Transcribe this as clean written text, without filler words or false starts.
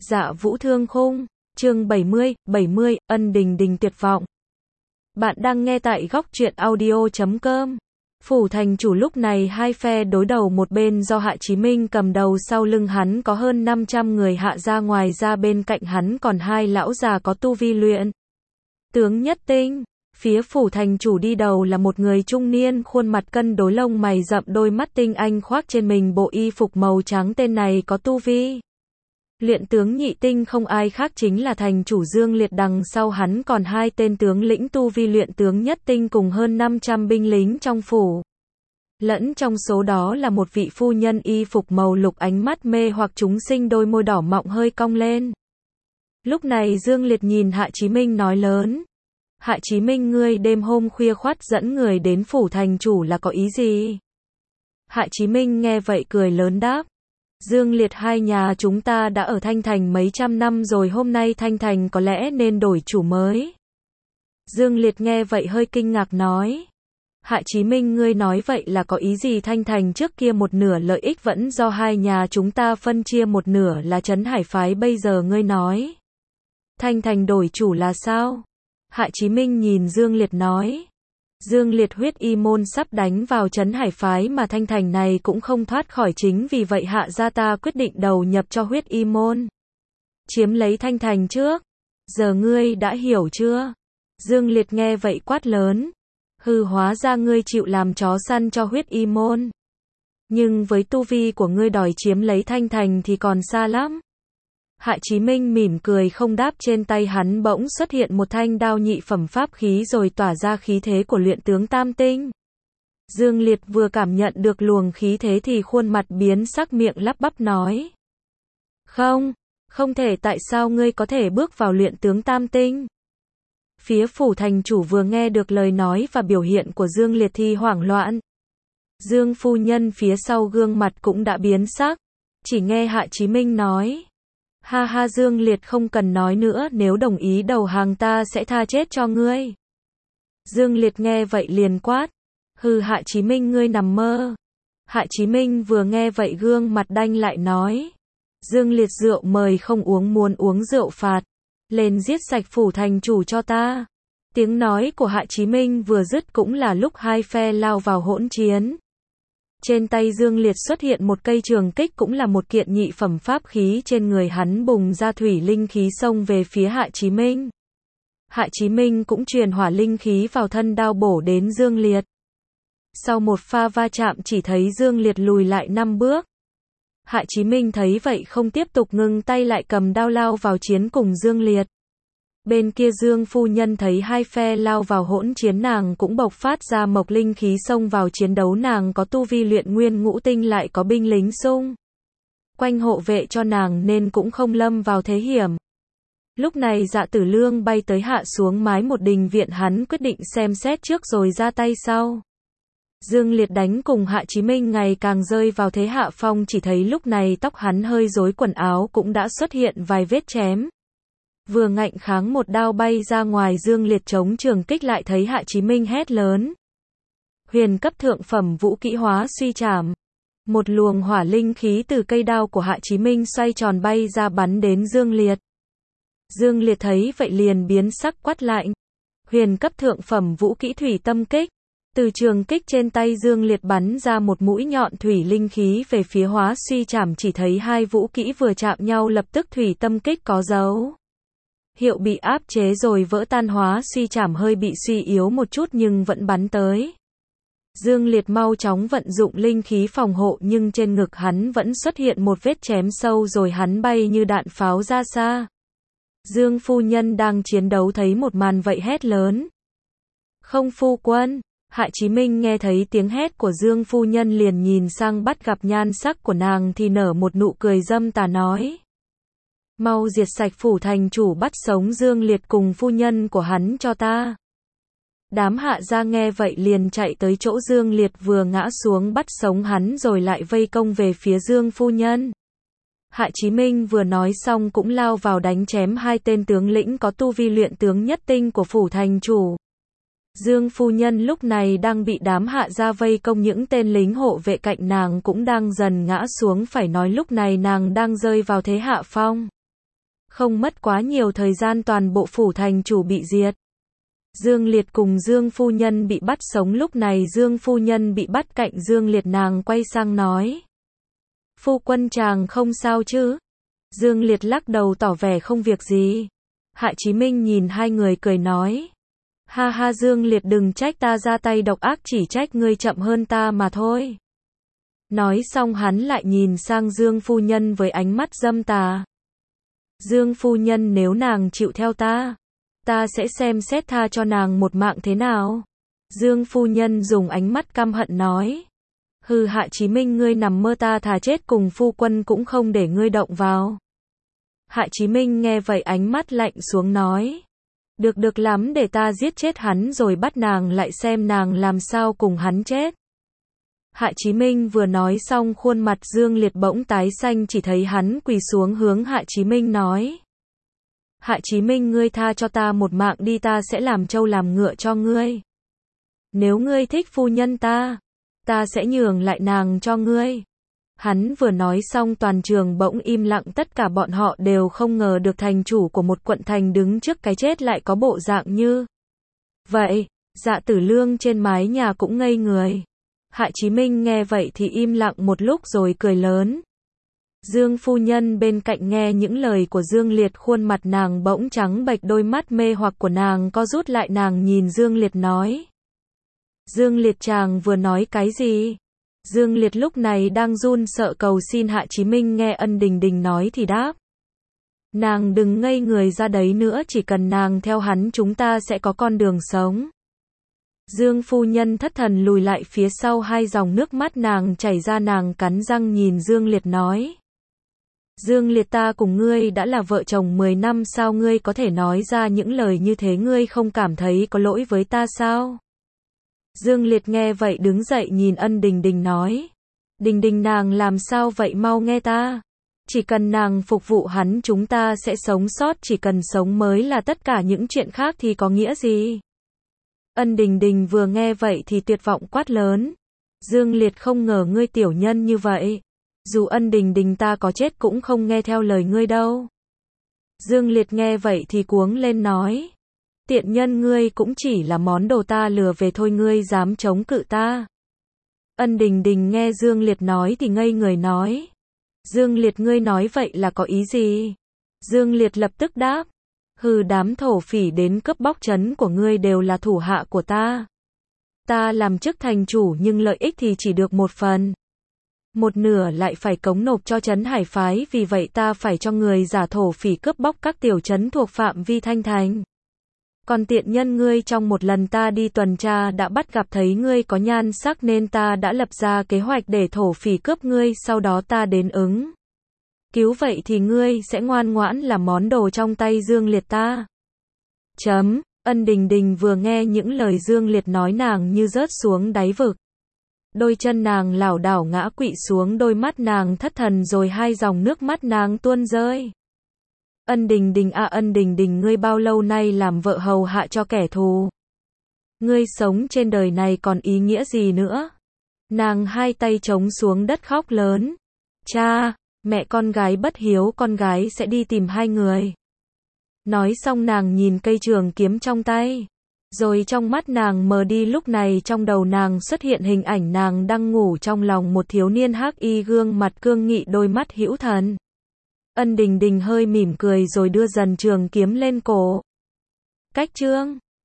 Dạ Vũ Thương Khung, chương 70, ân đình đình tuyệt vọng. Bạn đang nghe tại góc truyện audio.com. Phủ thành chủ lúc này hai phe đối đầu, một bên do Hạ Chí Minh cầm đầu, sau lưng hắn có hơn 500 người hạ gia, ngoài ra bên cạnh hắn còn hai lão già có tu vi luyện tướng nhất tinh. Phía phủ thành chủ đi đầu là một người trung niên, khuôn mặt cân đối, lông mày rậm, đôi mắt tinh anh, khoác trên mình bộ y phục màu trắng. Tên này có tu vi luyện tướng nhị tinh, không ai khác chính là thành chủ Dương Liệt. Đằng sau hắn còn hai tên tướng lĩnh tu vi luyện tướng nhất tinh cùng hơn 500 binh lính trong phủ. Lẫn trong số đó là một vị phu nhân y phục màu lục, ánh mắt mê hoặc chúng sinh, đôi môi đỏ mọng hơi cong lên. Lúc này Dương Liệt nhìn Hạ Chí Minh nói lớn: Hạ Chí Minh, ngươi đêm hôm khuya khoắt dẫn người đến phủ thành chủ là có ý gì? Hạ Chí Minh nghe vậy cười lớn đáp: Dương Liệt, hai nhà chúng ta đã ở Thanh Thành mấy trăm năm rồi, hôm nay Thanh Thành có lẽ nên đổi chủ mới. Dương Liệt nghe vậy hơi kinh ngạc nói: Hạ Chí Minh, ngươi nói vậy là có ý gì? Thanh Thành trước kia một nửa lợi ích vẫn do hai nhà chúng ta phân chia, một nửa là Trấn Hải phái, bây giờ ngươi nói Thanh Thành đổi chủ là sao? Hạ Chí Minh nhìn Dương Liệt nói: Dương Liệt, huyết y môn sắp đánh vào Trấn Hải phái mà Thanh Thành này cũng không thoát khỏi, chính vì vậy Hạ gia ta quyết định đầu nhập cho huyết y môn, chiếm lấy Thanh Thành trước. Giờ ngươi đã hiểu chưa? Dương Liệt nghe vậy quát lớn: Hừ, hóa ra ngươi chịu làm chó săn cho huyết y môn. Nhưng với tu vi của ngươi đòi chiếm lấy Thanh Thành thì còn xa lắm. Hạ Chí Minh mỉm cười không đáp. Trên tay hắn bỗng xuất hiện một thanh đao nhị phẩm pháp khí, rồi tỏa ra khí thế của luyện tướng tam tinh. Dương Liệt vừa cảm nhận được luồng khí thế thì khuôn mặt biến sắc, miệng lắp bắp nói: Không thể, tại sao ngươi có thể bước vào luyện tướng tam tinh? Phía phủ thành chủ vừa nghe được lời nói và biểu hiện của Dương Liệt thì hoảng loạn. Dương phu nhân phía sau gương mặt cũng đã biến sắc. Chỉ nghe Hạ Chí Minh nói: Ha ha, Dương Liệt, không cần nói nữa, nếu đồng ý đầu hàng ta sẽ tha chết cho ngươi. Dương Liệt nghe vậy liền quát: Hừ, Hạ Chí Minh, ngươi nằm mơ. Hạ Chí Minh vừa nghe vậy gương mặt đanh lại nói: Dương Liệt, rượu mời không uống, muốn uống rượu phạt. Lên giết sạch phủ thành chủ cho ta. Tiếng nói của Hạ Chí Minh vừa dứt cũng là lúc hai phe lao vào hỗn chiến. Trên tay Dương Liệt xuất hiện một cây trường kích, cũng là một kiện nhị phẩm pháp khí, trên người hắn bùng ra thủy linh khí xông về phía Hạ Chí Minh. Hạ Chí Minh cũng truyền hỏa linh khí vào thân đao bổ đến Dương Liệt. Sau một pha va chạm chỉ thấy Dương Liệt lùi lại 5 bước. Hạ Chí Minh thấy vậy không tiếp tục, ngưng tay lại cầm đao lao vào chiến cùng Dương Liệt. Bên kia Dương phu nhân thấy hai phe lao vào hỗn chiến, nàng cũng bộc phát ra mộc linh khí xông vào chiến đấu. Nàng có tu vi luyện nguyên ngũ tinh, lại có binh lính xung quanh hộ vệ cho nàng nên cũng không lâm vào thế hiểm. Lúc này Dạ Tử Lương bay tới hạ xuống mái một đình viện, hắn quyết định xem xét trước rồi ra tay sau. Dương Liệt đánh cùng Hạ Chí Minh ngày càng rơi vào thế hạ phong, chỉ thấy lúc này tóc hắn hơi rối, quần áo cũng đã xuất hiện vài vết chém. Vừa ngạnh kháng một đao bay ra ngoài, Dương Liệt chống trường kích lại, thấy Hạ Chí Minh hét lớn: Huyền cấp thượng phẩm vũ kỹ Hóa Suy Trảm. Một luồng hỏa linh khí từ cây đao của Hạ Chí Minh xoay tròn bay ra bắn đến Dương Liệt. Dương Liệt thấy vậy liền biến sắc, quát lạnh: Huyền cấp thượng phẩm vũ kỹ Thủy Tâm Kích. Từ trường kích trên tay Dương Liệt bắn ra một mũi nhọn thủy linh khí về phía Hóa Suy Trảm, chỉ thấy hai vũ kỹ vừa chạm nhau lập tức Thủy Tâm Kích có dấu hiệu bị áp chế rồi vỡ tan. Hóa Suy Trảm hơi bị suy yếu một chút nhưng vẫn bắn tới. Dương Liệt mau chóng vận dụng linh khí phòng hộ, nhưng trên ngực hắn vẫn xuất hiện một vết chém sâu, rồi hắn bay như đạn pháo ra xa. Dương phu nhân đang chiến đấu thấy một màn vậy hét lớn: Không, phu quân! Hạ Chí Minh nghe thấy tiếng hét của Dương phu nhân liền nhìn sang, bắt gặp nhan sắc của nàng thì nở một nụ cười dâm tà nói: Mau diệt sạch phủ thành chủ, bắt sống Dương Liệt cùng phu nhân của hắn cho ta. Đám hạ gia nghe vậy liền chạy tới chỗ Dương Liệt vừa ngã xuống, bắt sống hắn rồi lại vây công về phía Dương phu nhân. Hạ Chí Minh vừa nói xong cũng lao vào đánh chém hai tên tướng lĩnh có tu vi luyện tướng nhất tinh của phủ thành chủ. Dương phu nhân lúc này đang bị đám hạ gia vây công, những tên lính hộ vệ cạnh nàng cũng đang dần ngã xuống, phải nói lúc này nàng đang rơi vào thế hạ phong. Không mất quá nhiều thời gian toàn bộ phủ thành chủ bị diệt. Dương Liệt cùng Dương phu nhân bị bắt sống, lúc này Dương phu nhân bị bắt cạnh Dương Liệt, nàng quay sang nói: "Phu quân chàng không sao chứ?" Dương Liệt lắc đầu tỏ vẻ không việc gì. Hạ Chí Minh nhìn hai người cười nói: "Ha ha Dương Liệt, đừng trách ta ra tay độc ác, chỉ trách ngươi chậm hơn ta mà thôi." Nói xong hắn lại nhìn sang Dương phu nhân với ánh mắt dâm tà. "Dương phu nhân, nếu nàng chịu theo ta sẽ xem xét tha cho nàng một mạng thế nào?" Dương phu nhân dùng ánh mắt căm hận nói: "Hừ, Hạ Chí Minh, ngươi nằm mơ, ta thà chết cùng phu quân cũng không để ngươi động vào." Hạ Chí Minh nghe vậy ánh mắt lạnh xuống nói: Được lắm, để ta giết chết hắn rồi bắt nàng lại xem nàng làm sao cùng hắn chết." Hạ Chí Minh vừa nói xong, khuôn mặt Dương Liệt bỗng tái xanh, chỉ thấy hắn quỳ xuống hướng Hạ Chí Minh nói: "Hạ Chí Minh, ngươi tha cho ta một mạng đi, ta sẽ làm trâu làm ngựa cho ngươi. Nếu ngươi thích phu nhân ta sẽ nhường lại nàng cho ngươi." Hắn vừa nói xong toàn trường bỗng im lặng, tất cả bọn họ đều không ngờ được thành chủ của một quận thành đứng trước cái chết lại có bộ dạng như vậy. Dạ Tử Lương trên mái nhà cũng ngây người. Hạ Chí Minh nghe vậy thì im lặng một lúc rồi cười lớn. Dương phu nhân bên cạnh nghe những lời của Dương Liệt, khuôn mặt nàng bỗng trắng bệch, đôi mắt mê hoặc của nàng co rút lại, nàng nhìn Dương Liệt nói: "Dương Liệt, chàng vừa nói cái gì?" Dương Liệt lúc này đang run sợ cầu xin. Hạ Chí Minh nghe Ân Đình Đình nói thì đáp: "Nàng đừng ngây người ra đấy nữa, chỉ cần nàng theo hắn chúng ta sẽ có con đường sống." Dương phu nhân thất thần lùi lại phía sau, hai dòng nước mắt nàng chảy ra, nàng cắn răng nhìn Dương Liệt nói: "Dương Liệt, ta cùng ngươi đã là vợ chồng 10 năm, sao ngươi có thể nói ra những lời như thế, ngươi không cảm thấy có lỗi với ta sao?" Dương Liệt nghe vậy đứng dậy nhìn Ân Đình Đình nói: "Đình Đình, nàng làm sao vậy, mau nghe ta. Chỉ cần nàng phục vụ hắn chúng ta sẽ sống sót, chỉ cần sống mới là tất cả, những chuyện khác thì có nghĩa gì?" Ân Đình Đình vừa nghe vậy thì tuyệt vọng quát lớn: "Dương Liệt, không ngờ ngươi tiểu nhân như vậy. Dù Ân Đình Đình ta có chết cũng không nghe theo lời ngươi đâu." Dương Liệt nghe vậy thì cuống lên nói: "Tiện nhân, ngươi cũng chỉ là món đồ ta lừa về thôi, ngươi dám chống cự ta?" Ân Đình Đình nghe Dương Liệt nói thì ngây người nói: "Dương Liệt, ngươi nói vậy là có ý gì?" Dương Liệt lập tức đáp: "Hừ, đám thổ phỉ đến cướp bóc trấn của ngươi đều là thủ hạ của ta. Ta làm chức thành chủ nhưng lợi ích thì chỉ được một phần. Một nửa lại phải cống nộp cho trấn Hải phái, vì vậy ta phải cho người giả thổ phỉ cướp bóc các tiểu trấn thuộc phạm vi Thanh Thành. Còn tiện nhân ngươi, trong một lần ta đi tuần tra đã bắt gặp thấy ngươi có nhan sắc nên ta đã lập ra kế hoạch để thổ phỉ cướp ngươi, sau đó ta đến ứng cứu, vậy thì ngươi sẽ ngoan ngoãn làm món đồ trong tay Dương Liệt ta." Ân Đình Đình vừa nghe những lời Dương Liệt nói nàng như rớt xuống đáy vực. Đôi chân nàng lảo đảo ngã quỵ xuống, đôi mắt nàng thất thần rồi hai dòng nước mắt nàng tuôn rơi. "Ân Đình Đình à, Ân Đình Đình, ngươi bao lâu nay làm vợ hầu hạ cho kẻ thù? Ngươi sống trên đời này còn ý nghĩa gì nữa?" Nàng hai tay chống xuống đất khóc lớn: "Cha, mẹ, con gái bất hiếu, con gái sẽ đi tìm hai người." Nói xong nàng nhìn cây trường kiếm trong tay, rồi trong mắt nàng mờ đi, lúc này trong đầu nàng xuất hiện hình ảnh nàng đang ngủ trong lòng một thiếu niên hắc y, gương mặt cương nghị, đôi mắt hữu thần. Ân Đình Đình hơi mỉm cười rồi đưa dần trường kiếm lên cổ. Cách chương